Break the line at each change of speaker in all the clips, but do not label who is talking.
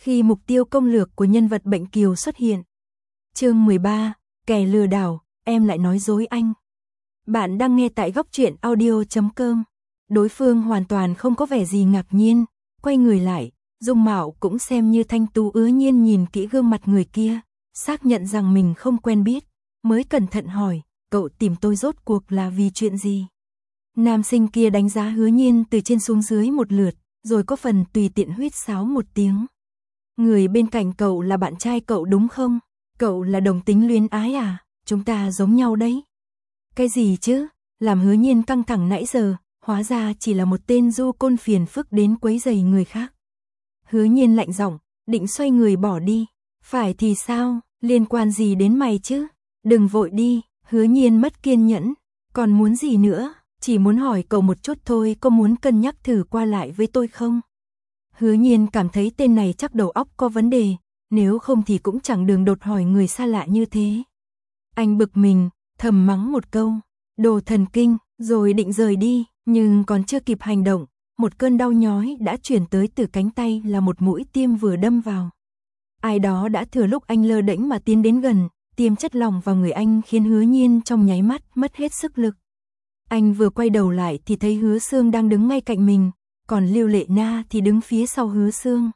khi mục tiêu công lược của nhân vật bệnh kiều xuất hiện. Chương 13, kẻ lừa đảo, em lại nói dối anh. Bạn đang nghe tại góc truyện audio.com. Đối phương hoàn toàn không có vẻ gì ngạc nhiên, quay người lại, dung mạo cũng xem như thanh tú ứa nhiên nhìn kỹ gương mặt người kia, xác nhận rằng mình không quen biết, mới cẩn thận hỏi, cậu tìm tôi rốt cuộc là vì chuyện gì? Nam sinh kia đánh giá Hứa Nhiên từ trên xuống dưới một lượt, rồi có phần tùy tiện huýt sáo một tiếng. Người bên cạnh cậu là bạn trai cậu đúng không? Cậu là đồng tính luyến ái à? Chúng ta giống nhau đấy. Cái gì chứ? Làm Hứa Nhiên căng thẳng nãy giờ, hóa ra chỉ là một tên du côn phiền phức đến quấy rầy người khác. Hứa Nhiên lạnh giọng, định xoay người bỏ đi. Phải thì sao? Liên quan gì đến mày chứ? Đừng vội đi. Hứa Nhiên mất kiên nhẫn. Còn muốn gì nữa? Chỉ muốn hỏi cậu một chút thôi, có muốn cân nhắc thử qua lại với tôi không? Hứa Nhiên cảm thấy tên này chắc đầu óc có vấn đề, nếu không thì cũng chẳng đường đột hỏi người xa lạ như thế. Anh bực mình, thầm mắng một câu, đồ thần kinh, rồi định rời đi, nhưng còn chưa kịp hành động, một cơn đau nhói đã chuyển tới từ cánh tay là một mũi tiêm vừa đâm vào. Ai đó đã thừa lúc anh lơ đễnh mà tiến đến gần, tiêm chất lỏng vào người anh khiến Hứa Nhiên trong nháy mắt mất hết sức lực. Anh vừa quay đầu lại thì thấy Hứa Sương đang đứng ngay cạnh mình, còn Lưu Lệ Na thì đứng phía sau Hứa Sương.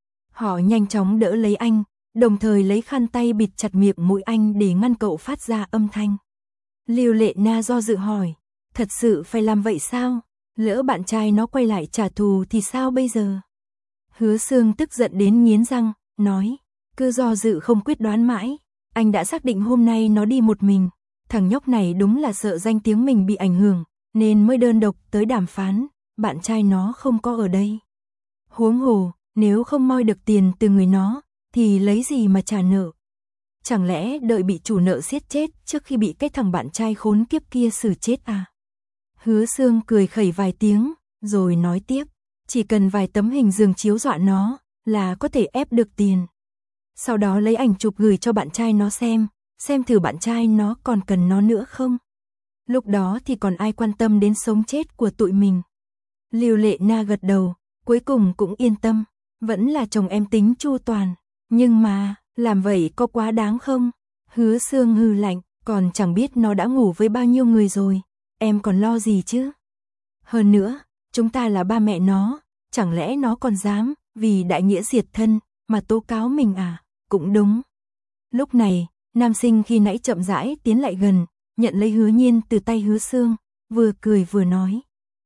Họ nhanh chóng đỡ lấy anh, đồng thời lấy khăn tay bịt chặt miệng mũi anh để ngăn cậu phát ra âm thanh. Lưu Lệ Na do dự hỏi, thật sự phải làm vậy sao? Lỡ bạn trai nó quay lại trả thù thì sao bây giờ? Hứa Sương tức giận đến nghiến răng, nói, cứ do dự không quyết đoán mãi, anh đã xác định hôm nay nó đi một mình. Thằng nhóc này đúng là sợ danh tiếng mình bị ảnh hưởng, nên mới đơn độc tới đàm phán, bạn trai nó không có ở đây. Huống hồ, nếu không moi được tiền từ người nó, thì lấy gì mà trả nợ? Chẳng lẽ đợi bị chủ nợ siết chết trước khi bị cái thằng bạn trai khốn kiếp kia xử chết à? Hứa Sương cười khẩy vài tiếng, rồi nói tiếp, chỉ cần vài tấm hình giường chiếu dọa nó, là có thể ép được tiền. Sau đó lấy ảnh chụp gửi cho bạn trai nó xem thử bạn trai nó còn cần nó nữa không. Lúc đó thì còn ai quan tâm đến sống chết của tụi mình. Lưu Lệ Na gật đầu, cuối cùng cũng yên tâm, vẫn là chồng em tính chu toàn. Nhưng mà, làm vậy có quá đáng không? Hứa Sương hừ lạnh, còn chẳng biết nó đã ngủ với bao nhiêu người rồi, em còn lo gì chứ? Hơn nữa, chúng ta là ba mẹ nó, chẳng lẽ nó còn dám, vì đại nghĩa diệt thân, mà tố cáo mình à? Cũng đúng. Lúc này, nam sinh khi nãy chậm rãi tiến lại gần, nhận lấy Hứa Nhiên từ tay Hứa Sương, vừa cười vừa nói.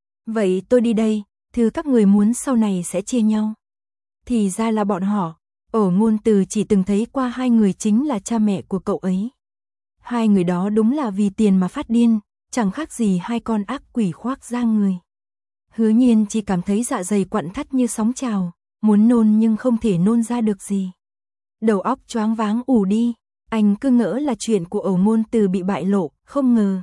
Vậy tôi đi đây, thứ các người muốn sau này sẽ chia nhau. Thì ra là bọn họ, Ổ Ngôn Từ chỉ từng thấy qua hai người chính là cha mẹ của cậu ấy. Hai người đó đúng là vì tiền mà phát điên, chẳng khác gì hai con ác quỷ khoác da người. Hứa Nhiên chỉ cảm thấy dạ dày quặn thắt như sóng trào, muốn nôn nhưng không thể nôn ra được gì. Đầu óc choáng váng ù đi, anh cứ ngỡ là chuyện của Ổ Ngôn Từ bị bại lộ, không ngờ.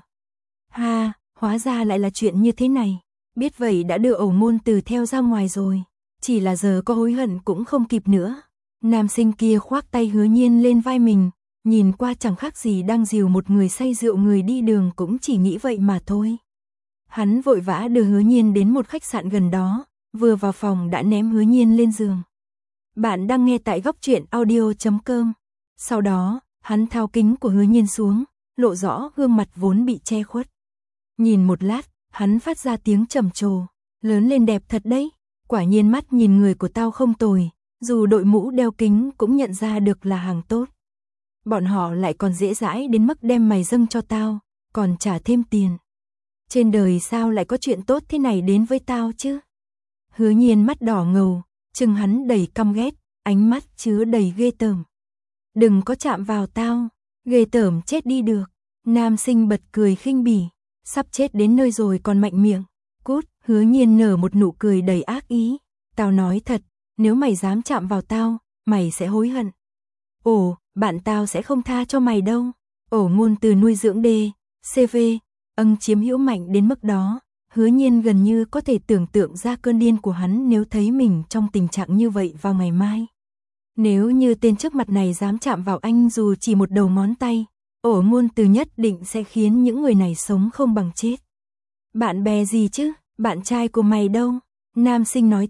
Ha, hóa ra lại là chuyện như thế này, biết vậy đã đưa Ổ Ngôn Từ theo ra ngoài rồi, chỉ là giờ có hối hận cũng không kịp nữa. Nam sinh kia khoác tay Hứa Nhiên lên vai mình, nhìn qua chẳng khác gì đang dìu một người say rượu người đi đường, cũng chỉ nghĩ vậy mà thôi. Hắn vội vã đưa Hứa Nhiên đến một khách sạn gần đó, vừa vào phòng đã ném Hứa Nhiên lên giường. Bạn đang nghe tại góc truyện audio.com. Sau đó, hắn tháo kính của Hứa Nhiên xuống, lộ rõ gương mặt vốn bị che khuất. Nhìn một lát, hắn phát ra tiếng trầm trồ, lớn lên đẹp thật đấy, quả nhiên mắt nhìn người của tao không tồi, dù đội mũ đeo kính cũng nhận ra được là hàng tốt. Bọn họ lại còn dễ dãi đến mức đem mày dâng cho tao, còn trả thêm tiền. Trên đời sao lại có chuyện tốt thế này đến với tao chứ? Hứa Nhiên mắt đỏ ngầu, trừng hắn đầy căm ghét, ánh mắt chứa đầy ghê tởm. Đừng có chạm vào tao, ghê tởm chết đi được. Nam sinh bật cười khinh bỉ, sắp chết đến nơi rồi còn mạnh miệng. Cút. Hứa Nhiên nở một nụ cười đầy ác ý. Tao nói thật, nếu mày dám chạm vào tao, mày sẽ hối hận. Ồ, bạn tao sẽ không tha cho mày đâu. Ổ Ngôn Từ nuôi dưỡng CV, chiếm hữu mạnh đến mức đó. Hứa Nhiên gần như có thể tưởng tượng ra cơn điên của hắn nếu thấy mình trong tình trạng như vậy vào ngày mai. Nếu như tên trước mặt này dám chạm vào anh dù chỉ một đầu ngón tay, Ổ Ngôn Từ nhất định sẽ khiến những người này sống không bằng chết. Bạn bè gì chứ, bạn trai của mày đâu? Nam sinh nói tiếp,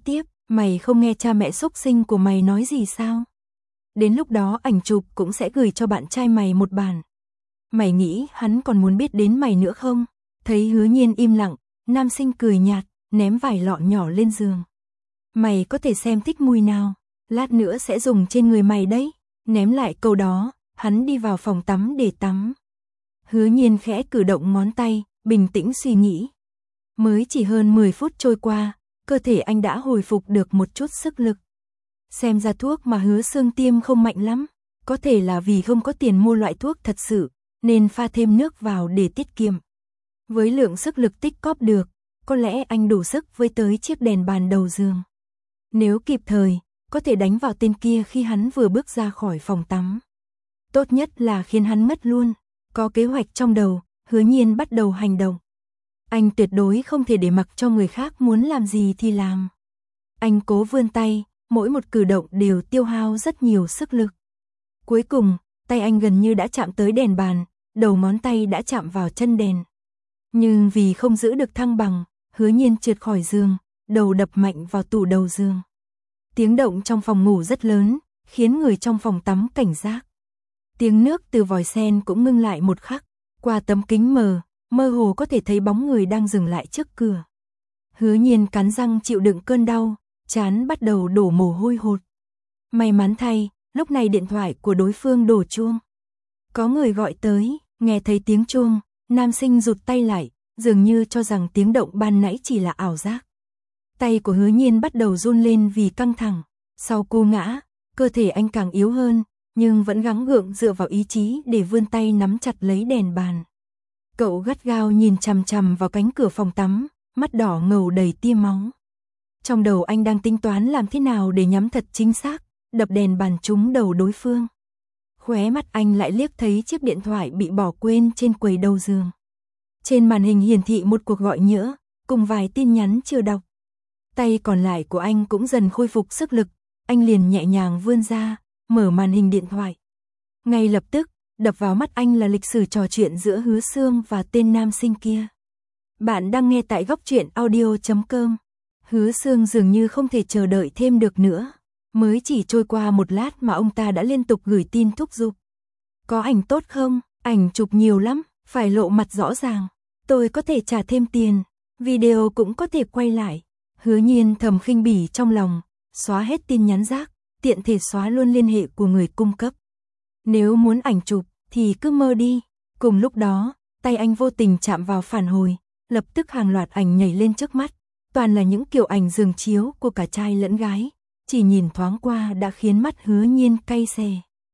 Mày không nghe cha mẹ xúc sinh của mày nói gì sao? Đến lúc đó ảnh chụp cũng sẽ gửi cho bạn trai mày một bản. Mày nghĩ hắn còn muốn biết đến mày nữa không? Thấy Hứa Nhiên im lặng, nam sinh cười nhạt, ném vài lọ nhỏ lên giường. Mày có thể xem thích mùi nào, lát nữa sẽ dùng trên người mày đấy. Ném lại câu đó, hắn đi vào phòng tắm để tắm. Hứa Nhiên khẽ cử động ngón tay, bình tĩnh suy nghĩ. Mới chỉ hơn 10 phút trôi qua, cơ thể anh đã hồi phục được một chút sức lực. Xem ra thuốc mà Hứa Sương tiêm không mạnh lắm, có thể là vì không có tiền mua loại thuốc thật sự, nên pha thêm nước vào để tiết kiệm. Với lượng sức lực tích cóp được, có lẽ anh đủ sức với tới chiếc đèn bàn đầu giường. Nếu kịp thời, có thể đánh vào tên kia khi hắn vừa bước ra khỏi phòng tắm. Tốt nhất là khiến hắn ngất luôn. Có kế hoạch trong đầu, Hứa Nhiên bắt đầu hành động. Anh tuyệt đối không thể để mặc cho người khác muốn làm gì thì làm. Anh cố vươn tay, mỗi một cử động đều tiêu hao rất nhiều sức lực. Cuối cùng, tay anh gần như đã chạm tới đèn bàn, đầu ngón tay đã chạm vào chân đèn. Nhưng vì không giữ được thăng bằng, Hứa Nhiên trượt khỏi giường, đầu đập mạnh vào tủ đầu giường. Tiếng động trong phòng ngủ rất lớn, khiến người trong phòng tắm cảnh giác. Tiếng nước từ vòi sen cũng ngưng lại một khắc, qua tấm kính mơ hồ có thể thấy bóng người đang dừng lại trước cửa. Hứa Nhiên cắn răng chịu đựng cơn đau, trán bắt đầu đổ mồ hôi hột. May mắn thay, lúc này điện thoại của đối phương đổ chuông. Có người gọi tới, nghe thấy tiếng chuông, nam sinh rụt tay lại, dường như cho rằng tiếng động ban nãy chỉ là ảo giác. Tay của Hứa Nhiên bắt đầu run lên vì căng thẳng. Sau cú ngã, cơ thể anh càng yếu hơn, nhưng vẫn gắng gượng dựa vào ý chí để vươn tay nắm chặt lấy đèn bàn. Cậu gắt gao nhìn chằm chằm vào cánh cửa phòng tắm, mắt đỏ ngầu đầy tia máu. Trong đầu anh đang tính toán làm thế nào để nhắm thật chính xác, đập đèn bàn trúng đầu đối phương. Khóe mắt anh lại liếc thấy chiếc điện thoại bị bỏ quên trên quầy đầu giường. Trên màn hình hiển thị một cuộc gọi nhỡ, cùng vài tin nhắn chưa đọc. Tay còn lại của anh cũng dần khôi phục sức lực, anh liền nhẹ nhàng vươn ra, mở màn hình điện thoại. Ngay lập tức, đập vào mắt anh là lịch sử trò chuyện giữa Hứa Sương và tên nam sinh kia. Bạn đang nghe tại góc truyện audio.com. Hứa Sương dường như không thể chờ đợi thêm được nữa. Mới chỉ trôi qua một lát mà ông ta đã liên tục gửi tin thúc giục. Có ảnh tốt không? Ảnh chụp nhiều lắm, phải lộ mặt rõ ràng. Tôi có thể trả thêm tiền, video cũng có thể quay lại. Hứa Nhiên thầm khinh bỉ trong lòng, xóa hết tin nhắn rác, tiện thể xóa luôn liên hệ của người cung cấp. Nếu muốn ảnh chụp thì cứ mơ đi. Cùng lúc đó, tay anh vô tình chạm vào phản hồi, lập tức hàng loạt ảnh nhảy lên trước mắt, toàn là những kiểu ảnh giường chiếu của cả trai lẫn gái, chỉ nhìn thoáng qua đã khiến mắt Hứa Nhiên cay xè.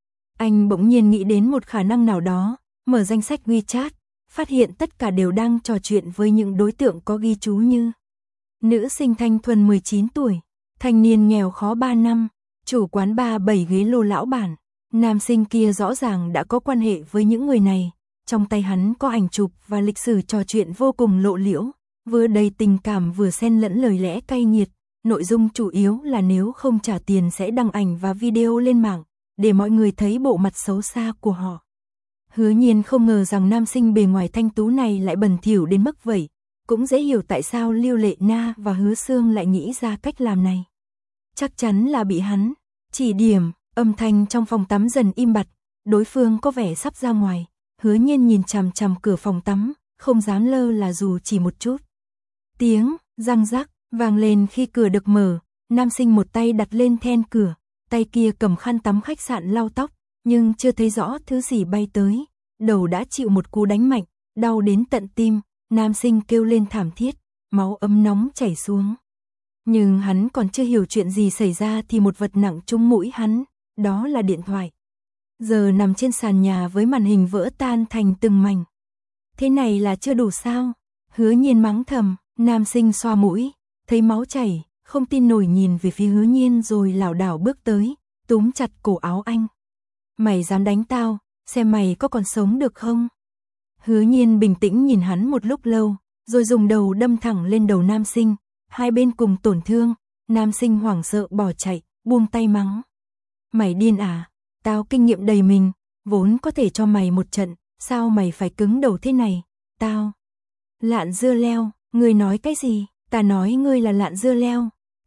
Anh bỗng nhiên nghĩ đến một khả năng nào đó, mở danh sách WeChat, phát hiện tất cả đều đang trò chuyện với những đối tượng có ghi chú như nữ sinh thanh thuần 19 tuổi, thanh niên nghèo khó 3 năm, chủ quán bar 7 ghế lô lão bản. Nam sinh kia rõ ràng đã có quan hệ với những người này, trong tay hắn có ảnh chụp và lịch sử trò chuyện vô cùng lộ liễu, vừa đầy tình cảm vừa xen lẫn lời lẽ cay nghiệt, nội dung chủ yếu là nếu không trả tiền sẽ đăng ảnh và video lên mạng, để mọi người thấy bộ mặt xấu xa của họ. Hứa Nhiên không ngờ rằng nam sinh bề ngoài thanh tú này lại bẩn thỉu đến mức vậy, cũng dễ hiểu tại sao Lưu Lệ Na và Hứa Sương lại nghĩ ra cách làm này. Chắc chắn là bị hắn chỉ điểm. Âm thanh trong phòng tắm dần im bặt, đối phương có vẻ sắp ra ngoài. Hứa Nhiên nhìn chằm chằm cửa phòng tắm, không dám lơ là dù chỉ một chút. Tiếng răng rắc vang lên khi cửa được mở, nam sinh một tay đặt lên then cửa, tay kia cầm khăn tắm khách sạn lau tóc, nhưng chưa thấy rõ thứ gì bay tới, đầu đã chịu một cú đánh mạnh, đau đến tận tim, nam sinh kêu lên thảm thiết, máu ấm nóng chảy xuống. Nhưng hắn còn chưa hiểu chuyện gì xảy ra thì một vật nặng trúng mũi hắn. Đó là điện thoại. Giờ nằm trên sàn nhà với màn hình vỡ tan thành từng mảnh. Thế này là chưa đủ sao? Hứa Nhiên mắng thầm, nam sinh xoa mũi, thấy máu chảy, không tin nổi nhìn về phía Hứa Nhiên rồi lảo đảo bước tới, túm chặt cổ áo anh. Mày dám đánh tao, xem mày có còn sống được không? Hứa Nhiên bình tĩnh nhìn hắn một lúc lâu, rồi dùng đầu đâm thẳng lên đầu nam sinh, hai bên cùng tổn thương, nam sinh hoảng sợ bỏ chạy, buông tay mắng. Mày điên à, tao kinh nghiệm đầy mình, vốn có thể cho mày một trận, sao mày phải cứng đầu thế này, tao. Lạn dưa leo, ngươi nói cái gì, ta nói ngươi là lạn dưa leo,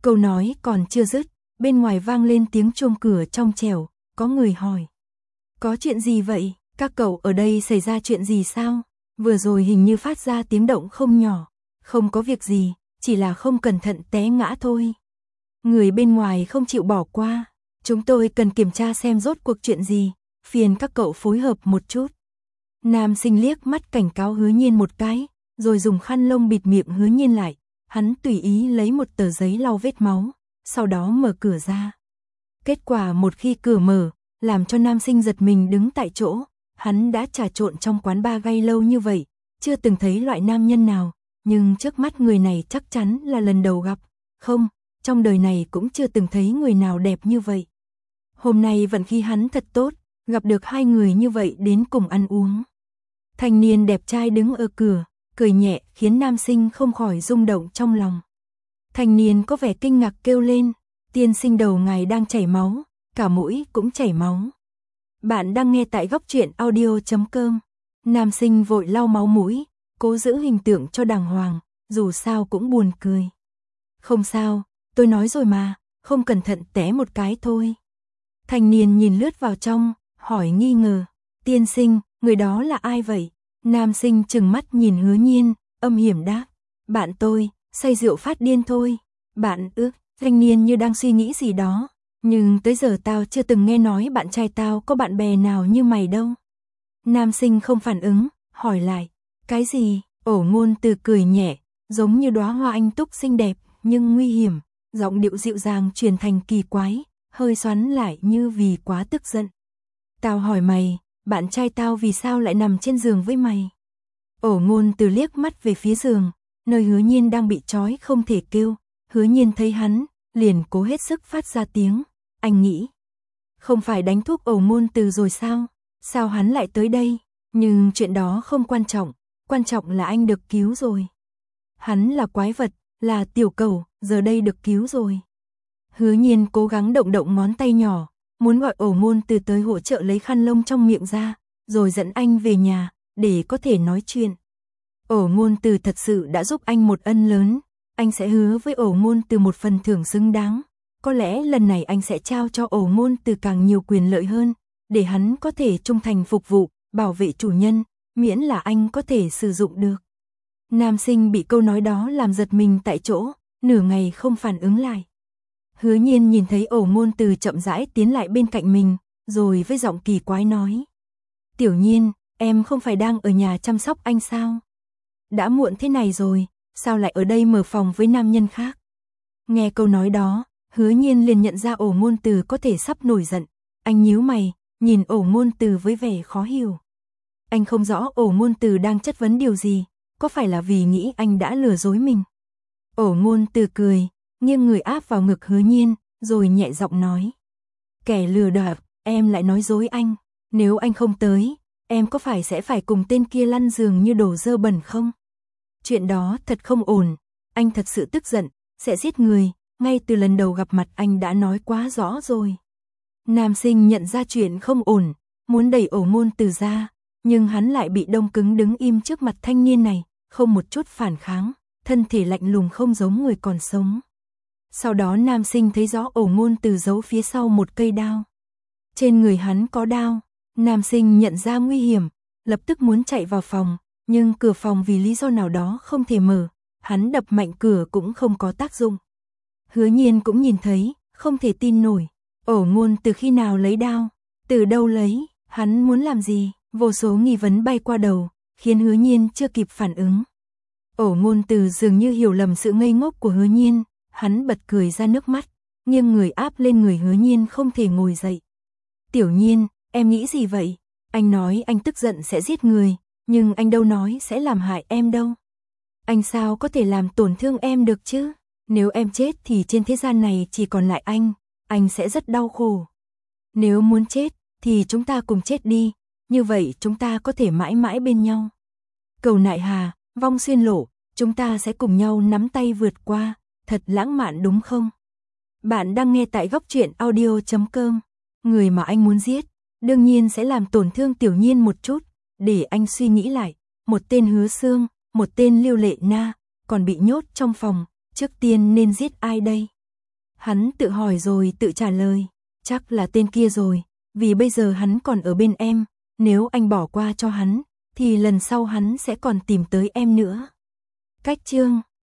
Câu nói còn chưa dứt, bên ngoài vang lên tiếng chuông cửa trong trẻo, có người hỏi. Có chuyện gì vậy? Các cậu ở đây xảy ra chuyện gì sao? Vừa rồi hình như phát ra tiếng động không nhỏ. Không có việc gì, chỉ là không cẩn thận té ngã thôi. Người bên ngoài không chịu bỏ qua. Chúng tôi cần kiểm tra xem rốt cuộc chuyện gì, phiền các cậu phối hợp một chút. Nam sinh liếc mắt cảnh cáo Hứa Nhiên một cái, rồi dùng khăn lông bịt miệng Hứa Nhiên lại. Hắn tùy ý lấy một tờ giấy lau vết máu, sau đó mở cửa ra. Kết quả một khi cửa mở, làm cho nam sinh giật mình đứng tại chỗ. Hắn đã trà trộn trong quán bar gay lâu như vậy, chưa từng thấy loại nam nhân nào, nhưng trước mắt người này chắc chắn là lần đầu gặp. Không, trong đời này cũng chưa từng thấy người nào đẹp như vậy. Hôm nay vận khí hắn thật tốt, gặp được hai người như vậy đến cùng ăn uống. Thanh niên đẹp trai đứng ở cửa, cười nhẹ khiến nam sinh không khỏi rung động trong lòng. Thanh niên có vẻ kinh ngạc kêu lên, tiên sinh đầu ngài đang chảy máu, cả mũi cũng chảy máu. Bạn đang nghe tại góc truyện audio.com. Nam sinh vội lau máu mũi, cố giữ hình tượng cho đàng hoàng, dù sao cũng buồn cười. Không sao, tôi nói rồi mà, không cẩn thận té một cái thôi. Thanh niên nhìn lướt vào trong, hỏi nghi ngờ, tiên sinh, người đó là ai vậy? Nam sinh trừng mắt nhìn Hứa Nhiên, âm hiểm đáp, bạn tôi, say rượu phát điên thôi. Bạn ư? Thanh niên như đang suy nghĩ gì đó, nhưng tới giờ tao chưa từng nghe nói bạn trai tao có bạn bè nào như mày đâu. Nam sinh không phản ứng, hỏi lại, cái gì? Ổ Ngôn Từ cười nhẹ, giống như đóa hoa anh túc xinh đẹp nhưng nguy hiểm, giọng điệu dịu dàng truyền thành kỳ quái, hơi xoắn lại như vì quá tức giận. Tao hỏi mày, bạn trai tao vì sao lại nằm trên giường với mày? Ổ Ngôn Từ liếc mắt về phía giường, nơi Hứa Nhiên đang bị trói không thể kêu. Hứa Nhiên thấy hắn, liền cố hết sức phát ra tiếng, anh nghĩ. Không phải đánh thuốc Ổ Ngôn Từ rồi sao? Sao hắn lại tới đây? Nhưng chuyện đó không quan trọng là anh được cứu rồi. Hắn là quái vật, là tiểu cầu, giờ đây được cứu rồi. Hứa Nhiên cố gắng động động ngón tay nhỏ, muốn gọi Ổ Ngôn Từ tới hỗ trợ lấy khăn lông trong miệng ra, rồi dẫn anh về nhà, để có thể nói chuyện. Ổ Ngôn Từ thật sự đã giúp anh một ân lớn, anh sẽ hứa với Ổ Ngôn Từ một phần thưởng xứng đáng. Có lẽ lần này anh sẽ trao cho Ổ Ngôn Từ càng nhiều quyền lợi hơn, để hắn có thể trung thành phục vụ, bảo vệ chủ nhân, miễn là anh có thể sử dụng được. Nam sinh bị câu nói đó làm giật mình tại chỗ, nửa ngày không phản ứng lại. Hứa Nhiên nhìn thấy Ổ Ngôn Từ chậm rãi tiến lại bên cạnh mình, rồi với giọng kỳ quái nói. Tiểu Nhiên, em không phải đang ở nhà chăm sóc anh sao? Đã muộn thế này rồi, sao lại ở đây mở phòng với nam nhân khác? Nghe câu nói đó, Hứa Nhiên liền nhận ra Ổ Ngôn Từ có thể sắp nổi giận. Anh nhíu mày, nhìn Ổ Ngôn Từ với vẻ khó hiểu. Anh không rõ Ổ Ngôn Từ đang chất vấn điều gì, có phải là vì nghĩ anh đã lừa dối mình? Ổ Ngôn Từ cười, nghiêng người áp vào ngực Hứa Nhiên, rồi nhẹ giọng nói. Kẻ lừa đảo, em lại nói dối anh. Nếu anh không tới, em có phải sẽ phải cùng tên kia lăn giường như đồ dơ bẩn không? Chuyện đó thật không ổn, anh thật sự tức giận, sẽ giết người, ngay từ lần đầu gặp mặt anh đã nói quá rõ rồi. Nam sinh nhận ra chuyện không ổn, muốn đẩy Ổ Ngôn Từ ra, nhưng hắn lại bị đông cứng đứng im trước mặt thanh niên này, không một chút phản kháng, thân thể lạnh lùng không giống người còn sống. Sau đó nam sinh thấy rõ Ổ Ngôn Từ giấu phía sau một cây đao. Trên người hắn có đao, nam sinh nhận ra nguy hiểm, lập tức muốn chạy vào phòng, nhưng cửa phòng vì lý do nào đó không thể mở, hắn đập mạnh cửa cũng không có tác dụng. Hứa Nhiên cũng nhìn thấy, không thể tin nổi, Ổ Ngôn Từ khi nào lấy đao, từ đâu lấy, hắn muốn làm gì, vô số nghi vấn bay qua đầu, khiến Hứa Nhiên chưa kịp phản ứng. Ổ Ngôn Từ dường như hiểu lầm sự ngây ngốc của Hứa Nhiên, hắn bật cười ra nước mắt, nghiêng người áp lên người Hứa Nhiên không thể ngồi dậy. Tiểu Nhiên, em nghĩ gì vậy? Anh nói anh tức giận sẽ giết người, nhưng anh đâu nói sẽ làm hại em đâu. Anh sao có thể làm tổn thương em được chứ? Nếu em chết thì trên thế gian này chỉ còn lại anh sẽ rất đau khổ. Nếu muốn chết, thì chúng ta cùng chết đi, như vậy chúng ta có thể mãi mãi bên nhau. Cầu nại hà, vong xuyên lộ, chúng ta sẽ cùng nhau nắm tay vượt qua, thật lãng mạn đúng không? Bạn đang nghe tại góc truyện audio.com. Người mà anh muốn giết, đương nhiên sẽ làm tổn thương Tiểu Nhiên một chút, để anh suy nghĩ lại, một tên Hứa Sương, một tên Lưu Lệ Na, còn bị nhốt trong phòng, trước tiên nên giết ai đây? Hắn tự hỏi rồi tự trả lời, chắc là tên kia rồi, vì bây giờ hắn còn ở bên em, nếu anh bỏ qua cho hắn, thì lần sau hắn sẽ còn tìm tới em nữa. Cách chương